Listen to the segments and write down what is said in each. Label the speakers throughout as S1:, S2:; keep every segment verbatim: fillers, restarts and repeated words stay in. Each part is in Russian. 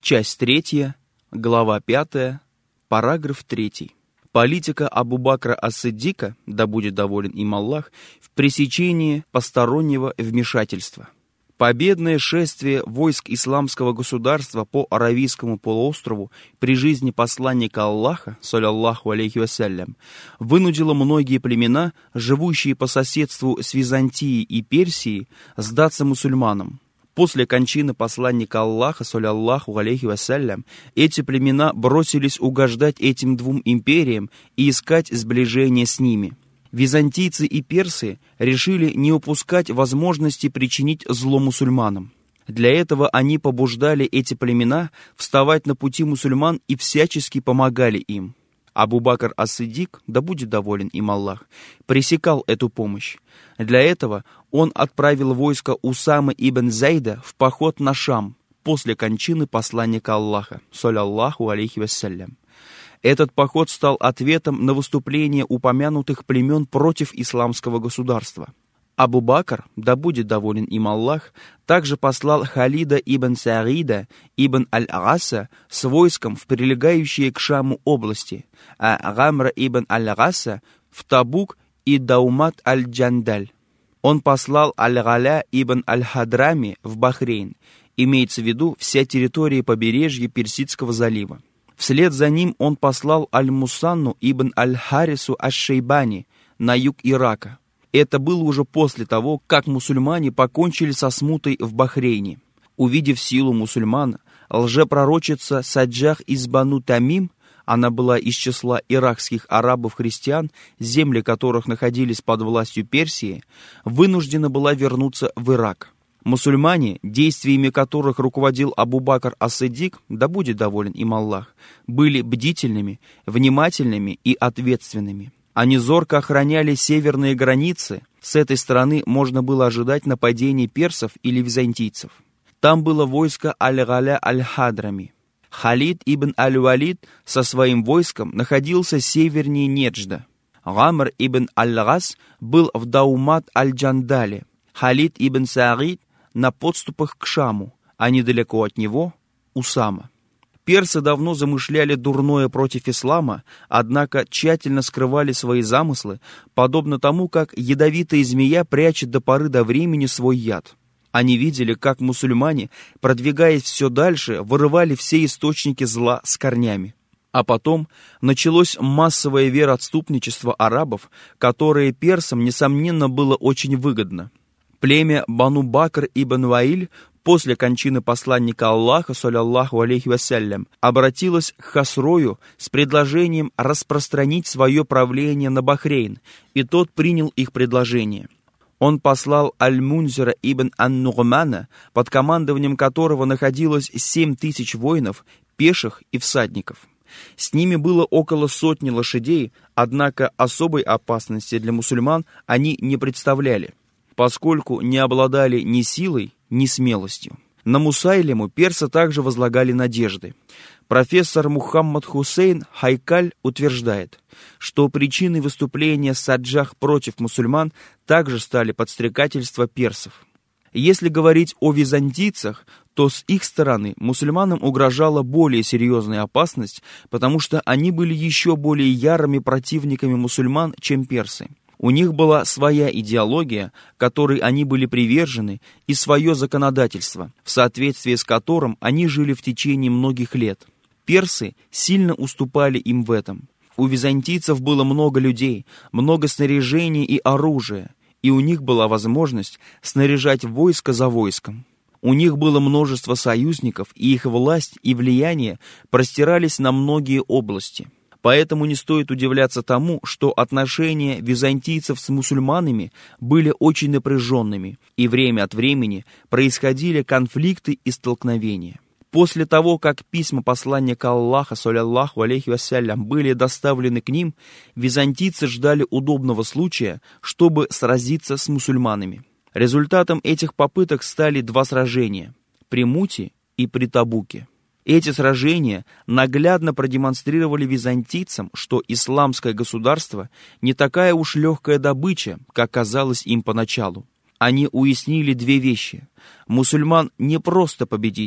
S1: Часть третья, глава пятая, параграф третий. Политика Абу-Бакра ас-Сиддика, да будет доволен им Аллах, в пресечении постороннего вмешательства. Победное шествие войск исламского государства по Аравийскому полуострову при жизни посланника Аллаха, саллаллаху алейхи вассалям, вынудило многие племена, живущие по соседству с Византией и Персией, сдаться мусульманам. После кончины посланника Аллаха, саллаллаху алейхи вассалям, эти племена бросились угождать этим двум империям и искать сближение с ними. Византийцы и персы решили не упускать возможности причинить зло мусульманам. Для этого они побуждали эти племена вставать на пути мусульман и всячески помогали им. Абу-Бакр ас-Сиддик, да будет доволен им Аллах, пресекал эту помощь. Для этого он отправил войско Усамы ибн Зайда в поход на Шам после кончины посланника Аллаха, саллаллаху алейхи вассалям. Этот поход стал ответом на выступление упомянутых племен против исламского государства. Абу-Бакр, да будет доволен им Аллах, также послал Халида ибн Саида ибн Аль-Аса с войском в прилегающие к Шаму области, а Гамра ибн Аль-Аса в Табук и Даумат аль-Джандаль. Он послал Аль-Галя ибн Аль-Хадрами в Бахрейн, имеется в виду вся территория побережья Персидского залива. Вслед за ним он послал Аль-Мусанну ибн Аль-Харису аш-Шейбани на юг Ирака. Это было уже после того, как мусульмане покончили со смутой в Бахрейне. Увидев силу мусульман, лжепророчица Саджах из Бану Тамим, она была из числа иракских арабов-христиан, земли которых находились под властью Персии, вынуждена была вернуться в Ирак. Мусульмане, действиями которых руководил Абу-Бакр ас-Сиддик, да будет доволен им Аллах, были бдительными, внимательными и ответственными. Они зорко охраняли северные границы. С этой стороны можно было ожидать нападений персов или византийцев. Там было войско Аль-Галя аль-Хадрами. Халид ибн Аль-Валид со своим войском находился севернее Неджда. Гамр ибн Аль-Гас был в Даумат аль-Джандале. Халид ибн Саид на подступах к Шаму, а недалеко от него — Усама. Персы давно замышляли дурное против ислама, однако тщательно скрывали свои замыслы, подобно тому, как ядовитая змея прячет до поры до времени свой яд. Они видели, как мусульмане, продвигаясь все дальше, вырывали все источники зла с корнями. А потом началось массовое вероотступничество арабов, которое персам, несомненно, было очень выгодно. Племя Бану Бакр ибн Ваиль после кончины посланника Аллаха, саллаллаху алейхи вассалям, обратилось к Хасрою с предложением распространить свое правление на Бахрейн, и тот принял их предложение. Он послал Аль-Мунзира ибн Ан-Нугмана, под командованием которого находилось семь тысяч воинов, пеших и всадников. С ними было около сотни лошадей, однако особой опасности для мусульман они не представляли, поскольку не обладали ни силой, ни смелостью. На Мусайлиму персы также возлагали надежды. Профессор Мухаммад Хусейн Хайкаль утверждает, что причиной выступления Саджах против мусульман также стали подстрекательства персов. Если говорить о византийцах, то с их стороны мусульманам угрожала более серьезная опасность, потому что они были еще более ярыми противниками мусульман, чем персы. У них была своя идеология, которой они были привержены, и свое законодательство, в соответствии с которым они жили в течение многих лет. Персы сильно уступали им в этом. У византийцев было много людей, много снаряжения и оружия, и у них была возможность снаряжать войско за войском. У них было множество союзников, и их власть и влияние простирались на многие области. Поэтому не стоит удивляться тому, что отношения византийцев с мусульманами были очень напряженными, и время от времени происходили конфликты и столкновения. После того, как письма посланника Аллаха, саллаллаху алейхи вассалям, были доставлены к ним, византийцы ждали удобного случая, чтобы сразиться с мусульманами. Результатом этих попыток стали два сражения – при Муте и при Табуке. Эти сражения наглядно продемонстрировали византийцам, что исламское государство не такая уж легкая добыча, как казалось им поначалу. Они уяснили две вещи. Мусульман не просто победить,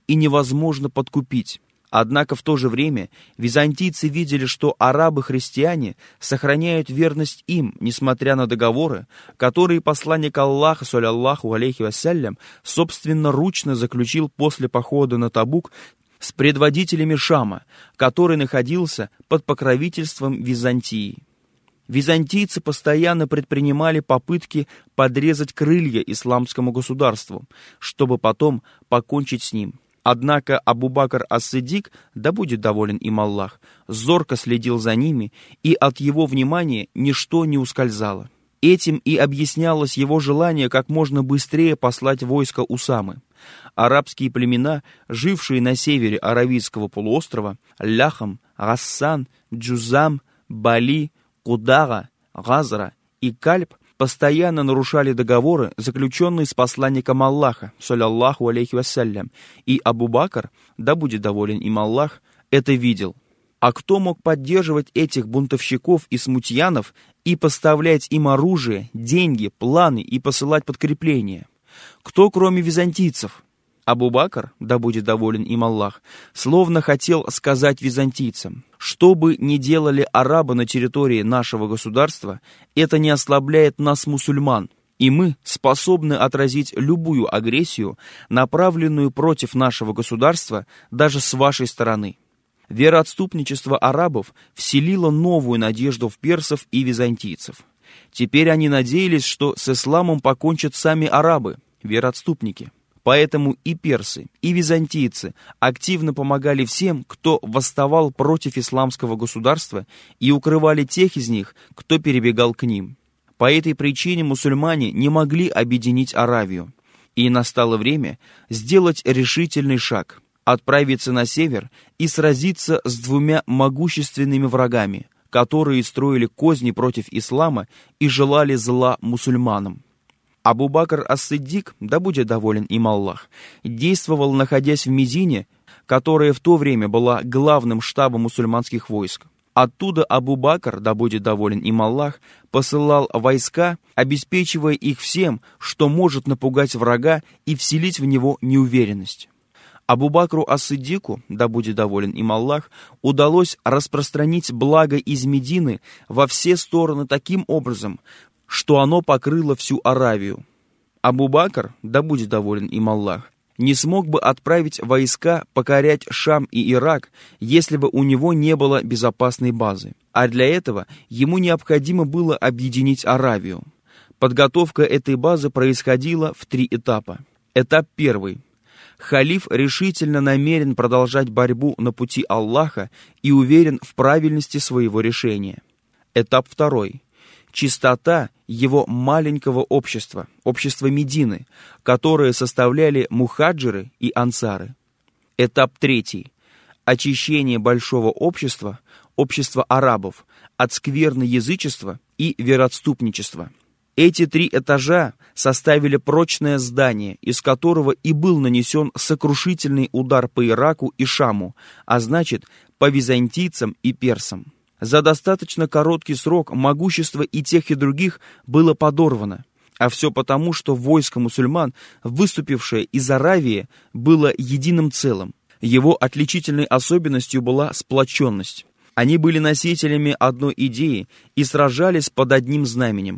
S1: и невозможно подкупить. Однако в то же время византийцы видели, что арабы-христиане сохраняют верность им, несмотря на договоры, которые посланник Аллаха, саллаллаху алейхи вассалям, собственноручно заключил после похода на Табук с предводителями Шама, который находился под покровительством Византии. Византийцы постоянно предпринимали попытки подрезать крылья исламскому государству, чтобы потом покончить с ним. Однако Абу-Бакр ас-Сиддик, да будет доволен им Аллах, зорко следил за ними, и от его внимания ничто не ускользало. Этим и объяснялось его желание как можно быстрее послать войско Усамы. Арабские племена, жившие на севере Аравийского полуострова, Ляхам, Гассан, Джузам, Бали, Кудага, Газра и Кальб, постоянно нарушали договоры, заключенные с посланником Аллаха, саллаллаху алейхи вассалям, и Абу-Бакр, да будет доволен им Аллах, это видел. А кто мог поддерживать этих бунтовщиков и смутьянов и поставлять им оружие, деньги, планы и посылать подкрепления? Кто, кроме византийцев? Абу-Бакр, да будет доволен им Аллах, словно хотел сказать византийцам: что бы ни делали арабы на территории нашего государства, это не ослабляет нас, мусульман, и мы способны отразить любую агрессию, направленную против нашего государства, даже с вашей стороны. Вероотступничество арабов вселило новую надежду в персов и византийцев. Теперь они надеялись, что с исламом покончат сами арабы, вероотступники. Поэтому и персы, и византийцы активно помогали всем, кто восставал против исламского государства, и укрывали тех из них, кто перебегал к ним. По этой причине мусульмане не могли объединить Аравию. И настало время сделать решительный шаг, отправиться на север и сразиться с двумя могущественными врагами, которые строили козни против ислама и желали зла мусульманам. Абу-Бакр ас-Сиддик, да будет доволен им Аллах, действовал, находясь в Медине, которая в то время была главным штабом мусульманских войск. Оттуда Абу-Бакр, да будет доволен им Аллах, посылал войска, обеспечивая их всем, что может напугать врага и вселить в него неуверенность. Абу-Бакру ас-Сиддику, да будет доволен им Аллах, удалось распространить благо из Медины во все стороны таким образом, что оно покрыло всю Аравию. Абу-Бакр, да будет доволен им Аллах, не смог бы отправить войска покорять Шам и Ирак, если бы у него не было безопасной базы. А для этого ему необходимо было объединить Аравию. Подготовка этой базы происходила в три этапа. Этап первый. Халиф решительно намерен продолжать борьбу на пути Аллаха и уверен в правильности своего решения. Этап второй. Чистота его маленького общества, общества Медины, которое составляли мухаджиры и ансары. Этап третий. Очищение большого общества, общества арабов, от скверны язычества и вероотступничества. Эти три этажа составили прочное здание, из которого и был нанесен сокрушительный удар по Ираку и Шаму, а значит, по византийцам и персам. За достаточно короткий срок могущество и тех, и других было подорвано. А все потому, что войско мусульман, выступившее из Аравии, было единым целым. Его отличительной особенностью была сплоченность. Они были носителями одной идеи и сражались под одним знаменем,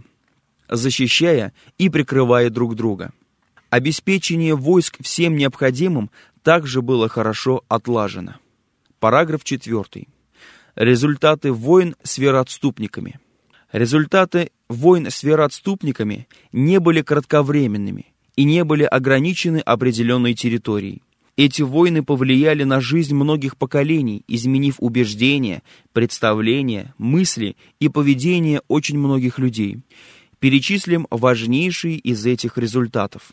S1: защищая и прикрывая друг друга. Обеспечение войск всем необходимым также было хорошо отлажено. Параграф четвертый. Результаты войн с вероотступниками. Результаты войн с вероотступниками не были кратковременными и не были ограничены определенной территорией. Эти войны повлияли на жизнь многих поколений, изменив убеждения, представления, мысли и поведение очень многих людей. Перечислим важнейшие из этих результатов.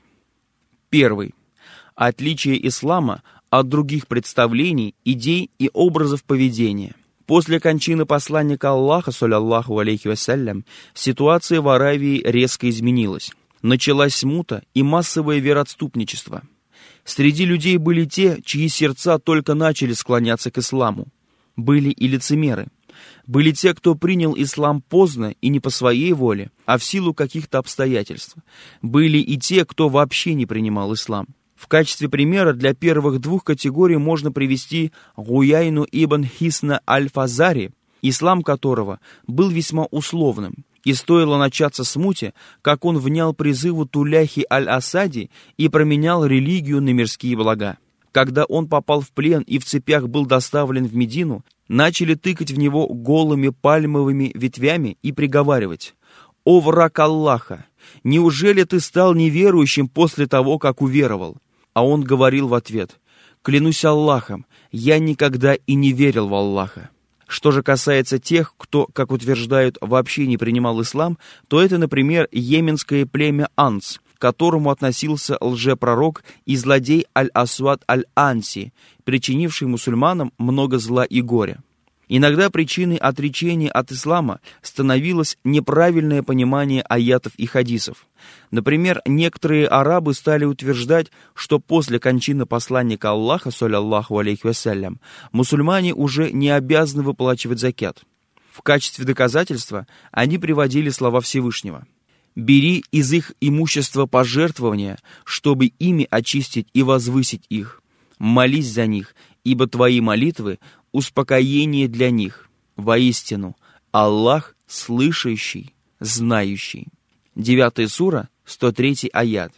S1: Первый. Отличие ислама от других представлений, идей и образов поведения. После кончины посланника Аллаха, саллаллаху алейхи вассалям, ситуация в Аравии резко изменилась. Началась смута и массовое вероотступничество. Среди людей были те, чьи сердца только начали склоняться к исламу. Были и лицемеры. Были те, кто принял ислам поздно и не по своей воле, а в силу каких-то обстоятельств. Были и те, кто вообще не принимал ислам. В качестве примера для первых двух категорий можно привести Гуяйну ибн Хисна аль-Фазари, ислам которого был весьма условным, и стоило начаться смуте, как он внял призыву Туляхи аль-Асади и променял религию на мирские блага. Когда он попал в плен и в цепях был доставлен в Медину, начали тыкать в него голыми пальмовыми ветвями и приговаривать: «О враг Аллаха! Неужели ты стал неверующим после того, как уверовал?» А он говорил в ответ: «Клянусь Аллахом, я никогда и не верил в Аллаха». Что же касается тех, кто, как утверждают, вообще не принимал ислам, то это, например, йеменское племя Анс, к которому относился лжепророк и злодей Аль-Асвад Аль-Анси, причинивший мусульманам много зла и горя. Иногда причиной отречения от ислама становилось неправильное понимание аятов и хадисов. Например, некоторые арабы стали утверждать, что после кончины посланника Аллаха, саллаллаху алейхи вассалям, мусульмане уже не обязаны выплачивать закят. В качестве доказательства они приводили слова Всевышнего: «Бери из их имущества пожертвования, чтобы ими очистить и возвысить их. Молись за них, ибо твои молитвы — успокоение для них. Воистину, Аллах слышащий, знающий». Девятая сура, сто третий аят.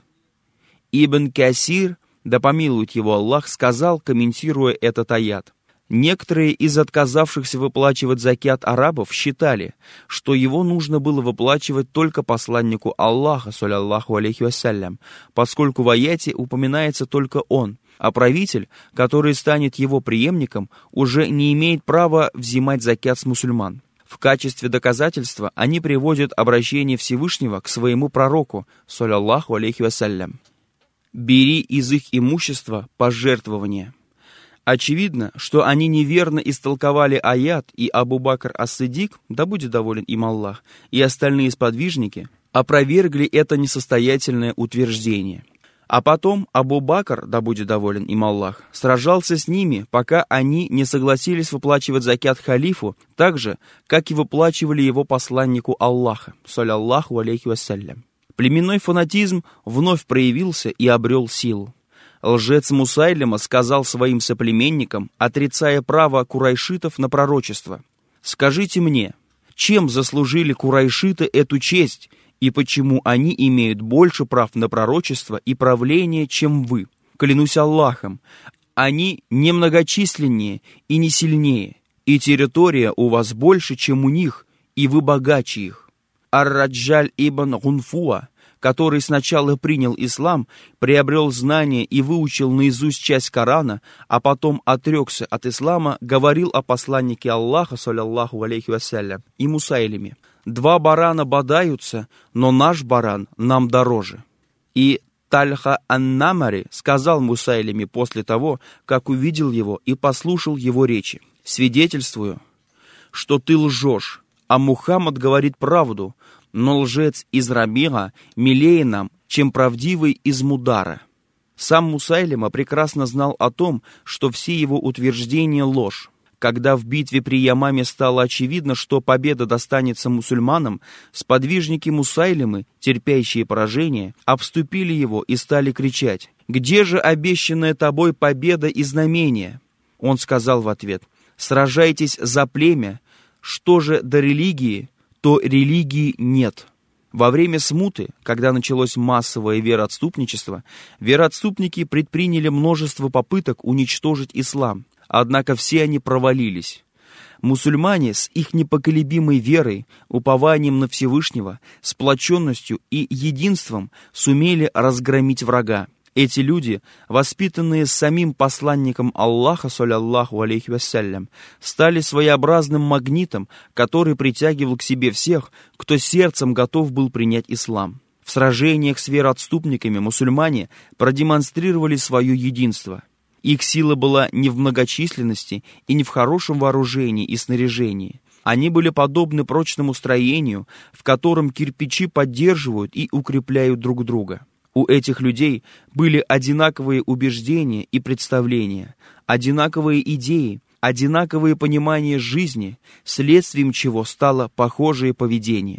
S1: Ибн Касир, да помилует его Аллах, сказал, комментируя этот аят: некоторые из отказавшихся выплачивать закят арабов считали, что его нужно было выплачивать только посланнику Аллаха, саллаллаху алейхи вассалям, поскольку в аяте упоминается только он, а правитель, который станет его преемником, уже не имеет права взимать закят с мусульман. В качестве доказательства они приводят обращение Всевышнего к своему пророку, саллаллаху алейхи вассалям: «Бери из их имущества пожертвования». Очевидно, что они неверно истолковали аят, и Абу Бакр ас-Сиддик, да будет доволен им Аллах, и остальные сподвижники опровергли это несостоятельное утверждение. А потом Абу Бакр, да будет доволен им Аллах, сражался с ними, пока они не согласились выплачивать закят халифу так же, как и выплачивали его посланнику Аллаха, саллаллаху алейхи вассалям. Племенной фанатизм вновь проявился и обрел силу. Лжец Мусайлима сказал своим соплеменникам, отрицая право курайшитов на пророчество: «Скажите мне, чем заслужили курайшиты эту честь, и почему они имеют больше прав на пророчество и правление, чем вы? Клянусь Аллахом, они немногочисленнее и не сильнее, и территория у вас больше, чем у них, и вы богаче их». Ар-Раджаль ибн Гунфуа, который сначала принял ислам, приобрел знания и выучил наизусть часть Корана, а потом отрекся от ислама, говорил о посланнике Аллаха, саллаллаху алейхи вассалям, и Мусайлиме: «Два барана бодаются, но наш баран нам дороже». И Тальха ан-Намари сказал Мусайлиме после того, как увидел его и послушал его речи: «Свидетельствую, что ты лжешь, а Мухаммад говорит правду, но лжец из Рабига милее нам, чем правдивый из Мудара». Сам Мусайлима прекрасно знал о том, что все его утверждения ложь. Когда в битве при Ямаме стало очевидно, что победа достанется мусульманам, сподвижники Мусайлимы, терпящие поражение, обступили его и стали кричать: «Где же обещанная тобой победа и знамение?» Он сказал в ответ: «Сражайтесь за племя, что же до религии, то религии нет». Во время смуты, когда началось массовое вероотступничество, вероотступники предприняли множество попыток уничтожить ислам, однако все они провалились. Мусульмане с их непоколебимой верой, упованием на Всевышнего, сплоченностью и единством сумели разгромить врага. Эти люди, воспитанные самим посланником Аллаха, саллаллаху алейхи вассалям, стали своеобразным магнитом, который притягивал к себе всех, кто сердцем готов был принять ислам. В сражениях с вероотступниками мусульмане продемонстрировали свое единство. Их сила была не в многочисленности и не в хорошем вооружении и снаряжении. Они были подобны прочному строению, в котором кирпичи поддерживают и укрепляют друг друга. У этих людей были одинаковые убеждения и представления, одинаковые идеи, одинаковые понимания жизни, следствием чего стало похожее поведение.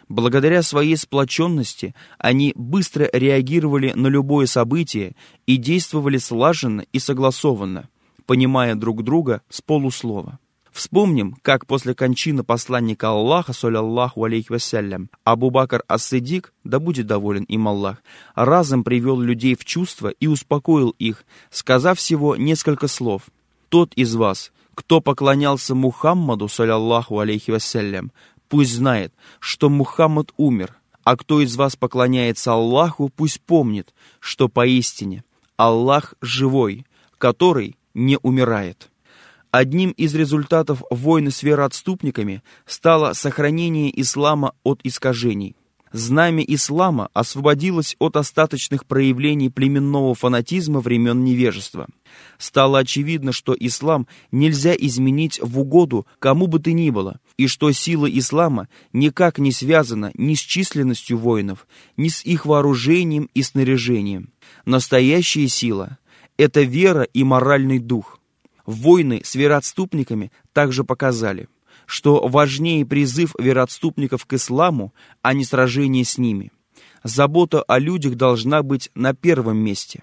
S1: Благодаря своей сплоченности они быстро реагировали на любое событие и действовали слаженно и согласованно, понимая друг друга с полуслова. Вспомним, как после кончины посланника Аллаха, саллаллаху алейхи вассалям, Абу Бакр ас-Сиддик, да будет доволен им Аллах, разом привел людей в чувство и успокоил их, сказав всего несколько слов. «Тот из вас, кто поклонялся Мухаммаду, саллаллаху алейхи вассалям, пусть знает, что Мухаммад умер, а кто из вас поклоняется Аллаху, пусть помнит, что поистине Аллах живой, который не умирает». Одним из результатов войны с вероотступниками стало сохранение ислама от искажений. Знамя ислама освободилось от остаточных проявлений племенного фанатизма времен невежества. Стало очевидно, что ислам нельзя изменить в угоду кому бы то ни было, и что сила ислама никак не связана ни с численностью воинов, ни с их вооружением и снаряжением. Настоящая сила – это вера и моральный дух. Войны с вероотступниками также показали, что важнее призыв вероотступников к исламу, а не сражение с ними. Забота о людях должна быть на первом месте.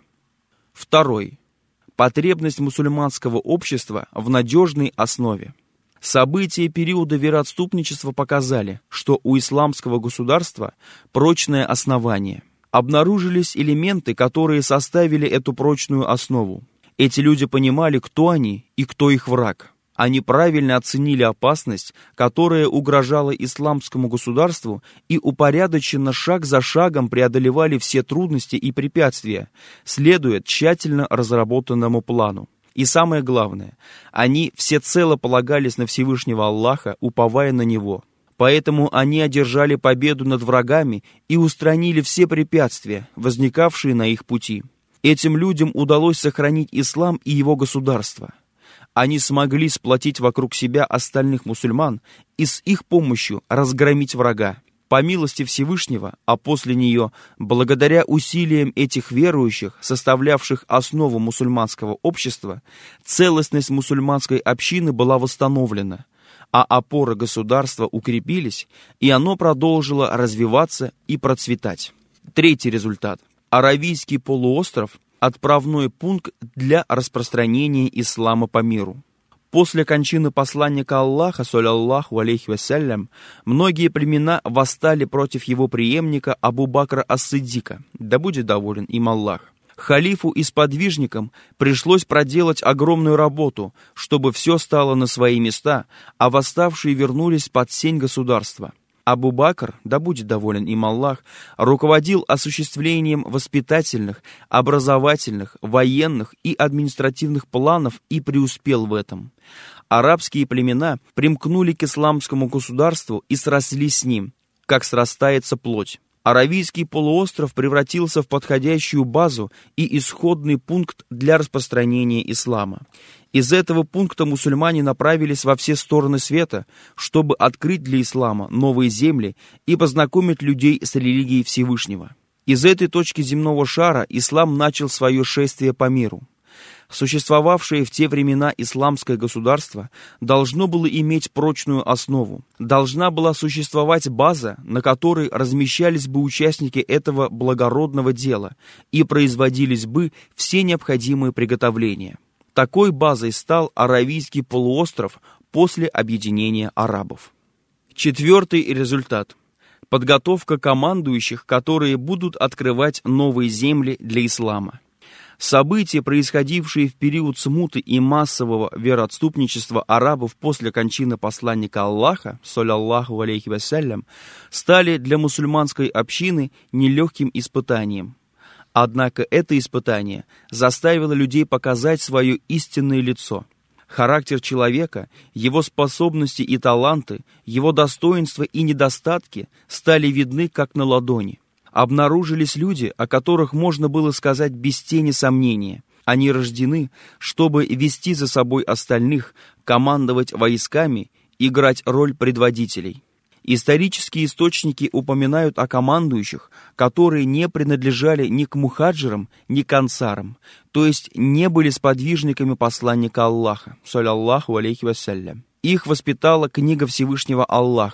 S1: Второй. Потребность мусульманского общества в надежной основе. События периода вероотступничества показали, что у исламского государства прочное основание. Обнаружились элементы, которые составили эту прочную основу. Эти люди понимали, кто они и кто их враг. Они правильно оценили опасность, которая угрожала исламскому государству, и упорядоченно шаг за шагом преодолевали все трудности и препятствия, следуя тщательно разработанному плану. И самое главное, они всецело полагались на Всевышнего Аллаха, уповая на Него. Поэтому они одержали победу над врагами и устранили все препятствия, возникавшие на их пути. Этим людям удалось сохранить ислам и его государство. Они смогли сплотить вокруг себя остальных мусульман и с их помощью разгромить врага. По милости Всевышнего, а после нее, благодаря усилиям этих верующих, составлявших основу мусульманского общества, целостность мусульманской общины была восстановлена, а опоры государства укрепились, и оно продолжило развиваться и процветать. Третий результат. Аравийский полуостров – отправной пункт для распространения ислама по миру. После кончины посланника Аллаха, саллаллаху алейхи вассалям, многие племена восстали против его преемника Абу Бакра ас-Сиддика, да будет доволен им Аллах. Халифу и сподвижникам пришлось проделать огромную работу, чтобы все стало на свои места, а восставшие вернулись под сень государства. Абу Бакр, да будет доволен им Аллах, руководил осуществлением воспитательных, образовательных, военных и административных планов и преуспел в этом. Арабские племена примкнули к исламскому государству и срослись с ним, как срастается плоть. Аравийский полуостров превратился в подходящую базу и исходный пункт для распространения ислама. Из этого пункта мусульмане направились во все стороны света, чтобы открыть для ислама новые земли и познакомить людей с религией Всевышнего. Из этой точки земного шара ислам начал свое шествие по миру. Существовавшее в те времена исламское государство должно было иметь прочную основу. Должна была существовать база, на которой размещались бы участники этого благородного дела и производились бы все необходимые приготовления. Такой базой стал Аравийский полуостров после объединения арабов. Четвертый результат. Подготовка командующих, которые будут открывать новые земли для ислама. События, происходившие в период смуты и массового вероотступничества арабов после кончины посланника Аллаха, саллаллаху алейхи вассалям, стали для мусульманской общины нелегким испытанием. Однако это испытание заставило людей показать свое истинное лицо. Характер человека, его способности и таланты, его достоинства и недостатки стали видны как на ладони. Обнаружились люди, о которых можно было сказать без тени сомнения. Они рождены, чтобы вести за собой остальных, командовать войсками, играть роль предводителей. Исторические источники упоминают о командующих, которые не принадлежали ни к мухаджирам, ни к ансарам, то есть не были сподвижниками посланника Аллаха, саллаллаху алейхи вассалям. Их воспитала книга Всевышнего Аллаха.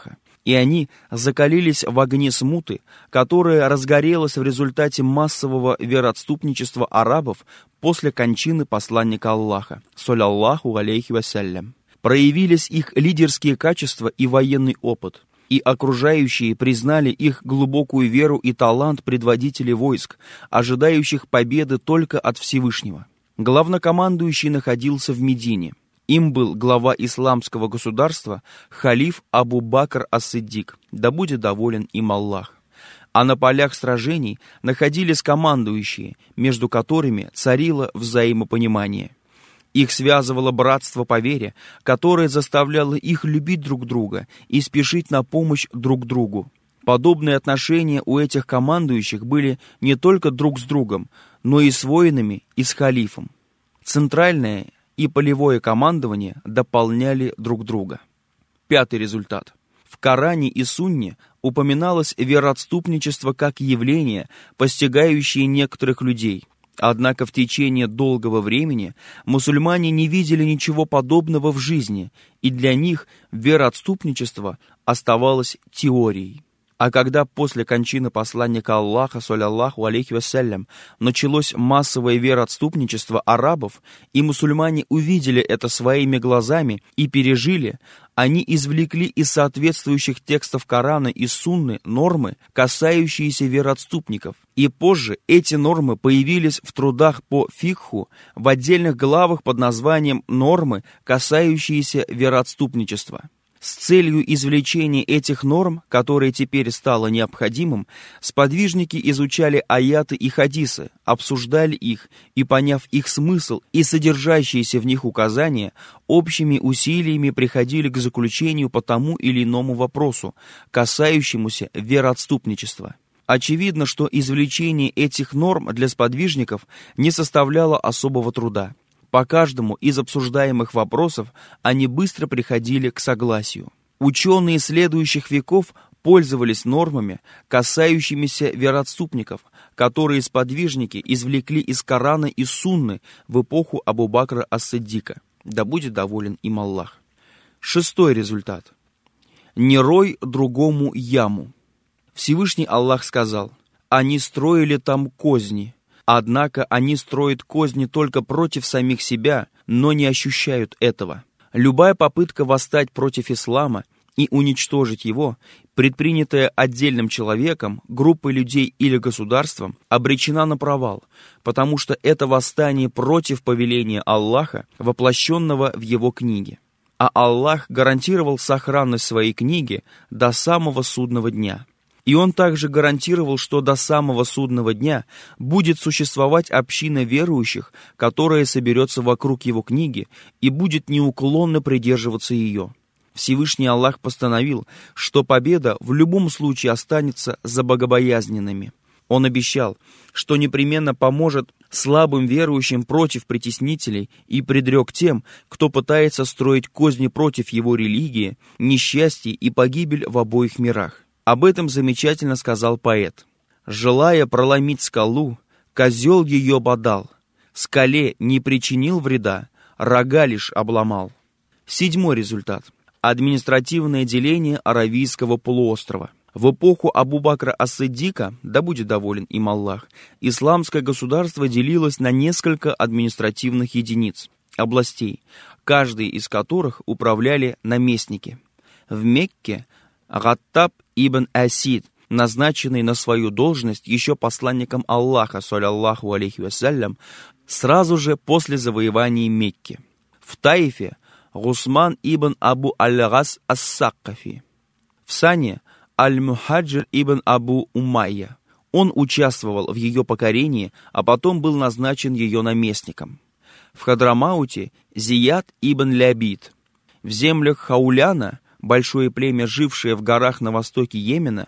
S1: и они закалились в огне смуты, которая разгорелась в результате массового вероотступничества арабов после кончины посланника Аллаха, саллаллаху алейхи вассалям. Проявились их лидерские качества и военный опыт, и окружающие признали их глубокую веру и талант предводителей войск, ожидающих победы только от Всевышнего. Главнокомандующий находился в Медине. Им был глава исламского государства, халиф Абу Бакр ас-Сиддик, да будет доволен им Аллах. А на полях сражений находились командующие, между которыми царило взаимопонимание. Их связывало братство по вере, которое заставляло их любить друг друга и спешить на помощь друг другу. Подобные отношения у этих командующих были не только друг с другом, но и с воинами, и с халифом. Центральное и полевое командование дополняли друг друга. Пятый результат. В Коране и Сунне упоминалось вероотступничество как явление, постигающее некоторых людей. Однако в течение долгого времени мусульмане не видели ничего подобного в жизни, и для них вероотступничество оставалось теорией. А когда после кончины посланника Аллаха, саллаллаху алейхи вассалям, началось массовое вероотступничество арабов, и мусульмане увидели это своими глазами и пережили, они извлекли из соответствующих текстов Корана и Сунны нормы, касающиеся вероотступников. И позже эти нормы появились в трудах по фикху в отдельных главах под названием «Нормы, касающиеся вероотступничества». С целью извлечения этих норм, которое теперь стало необходимым, сподвижники изучали аяты и хадисы, обсуждали их и, поняв их смысл и содержащиеся в них указания, общими усилиями приходили к заключению по тому или иному вопросу, касающемуся вероотступничества. Очевидно, что извлечение этих норм для сподвижников не составляло особого труда. По каждому из обсуждаемых вопросов они быстро приходили к согласию. Ученые следующих веков пользовались нормами, касающимися вероотступников, которые сподвижники извлекли из Корана и Сунны в эпоху Абу Бакра ас-Сиддика. Да будет доволен им Аллах. Шестой результат. «Не рой другому яму». Всевышний Аллах сказал: «Они строили там козни». Однако они строят козни только против самих себя, но не ощущают этого. Любая попытка восстать против ислама и уничтожить его, предпринятая отдельным человеком, группой людей или государством, обречена на провал, потому что это восстание против повеления Аллаха, воплощенного в его книге. А Аллах гарантировал сохранность своей книги до самого судного дня. И он также гарантировал, что до самого судного дня будет существовать община верующих, которая соберется вокруг его книги и будет неуклонно придерживаться ее. Всевышний Аллах постановил, что победа в любом случае останется за богобоязненными. Он обещал, что непременно поможет слабым верующим против притеснителей и предрек тем, кто пытается строить козни против его религии, несчастье и погибель в обоих мирах. Об этом замечательно сказал поэт. «Желая проломить скалу, козел ее бодал, скале не причинил вреда, рога лишь обломал». Седьмой результат. Административное деление Аравийского полуострова. В эпоху Абу Бакра ас-Сиддика, да будет доволен им Аллах, исламское государство делилось на несколько административных единиц, областей, каждой из которых управляли наместники. В Мекке Гаттаб ибн Асид, назначенный на свою должность еще посланником Аллаха, саллаллаху алейхи вассалям, сразу же после завоевания Мекки. В Таифе Гусман ибн Абу аль-Гас ас-Саккафи. В Сане Аль-Мухаджир ибн Абу Умайя. Он участвовал в ее покорении, а потом был назначен ее наместником. В Хадрамауте Зияд ибн Лябид. В землях Хауляна, большое племя, жившее в горах на востоке Йемена,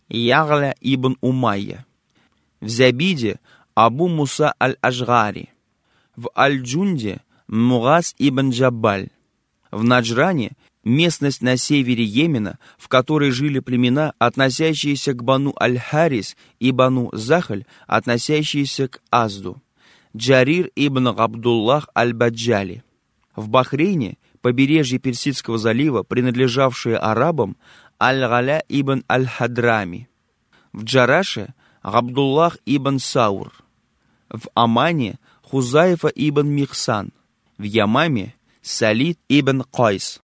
S1: Ягля ибн Умайя. В Забиде Абу Муса аль-Ажгари. В Аль-Джунде Мугас ибн Джаббаль. В Наджране, местность на севере Йемена, в которой жили племена, относящиеся к Бану аль-Харис, и Бану Захаль, относящиеся к Азду. Джарир ибн Абдуллах аль-Баджали. В Бахрейне, побережье Персидского залива, принадлежавшее арабам, Аль-Галя ибн Аль-Хадрами. В Джараше Габдуллах ибн Саур. В Омане Хузайфа ибн Михсан. В Ямаме Салид ибн Кайс.